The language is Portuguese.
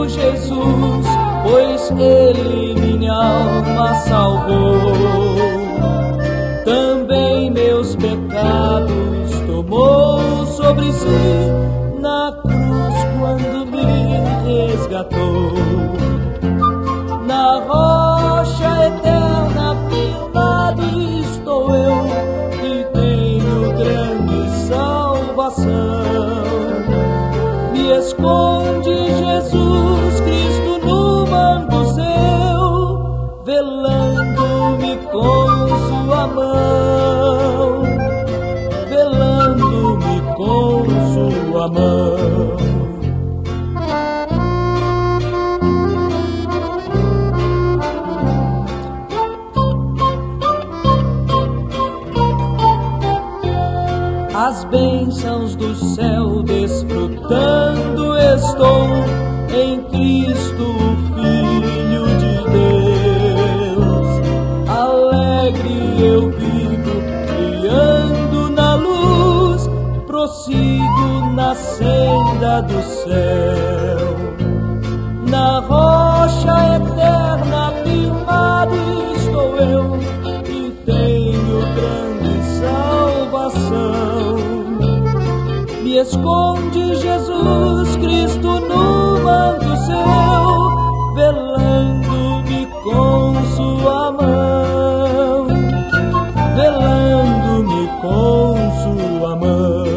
Jesus, pois Ele minha alma salvou. Também meus pecados tomou sobre si na cruz quando me resgatou. Na rocha eterna firmado estou eu, e tenho grande salvação. Me esconde Jesus Cristo no manto seu, velando-me com sua mão, velando-me com sua mão. As bênçãos do céu desfrutando estou em Cristo, o Filho de Deus. Alegre eu vivo e ando na luz, prossigo na senda do céu. Na rocha eterna firmado estou eu, e tenho grande salvação. Me esconde Jesus Cristo no manto seu, velando-me com sua mão, velando-me com sua mão.